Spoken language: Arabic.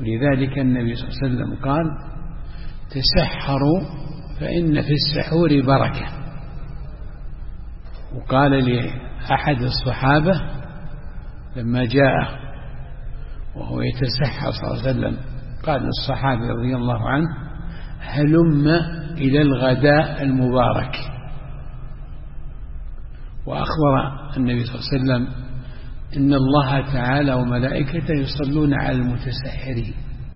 ولذلك النبي صلى الله عليه وسلم قال: تسحروا فإن في السحور بركة. وقال لأحد الصحابة لما جاء وهو يتسحر صلى الله عليه وسلم، قال للصحابي رضي الله عنه: هلم إلى الغداء المبارك. وأخبر النبي صلى الله عليه وسلم: إن الله تعالى وملائكته يصلون على المتسحرين.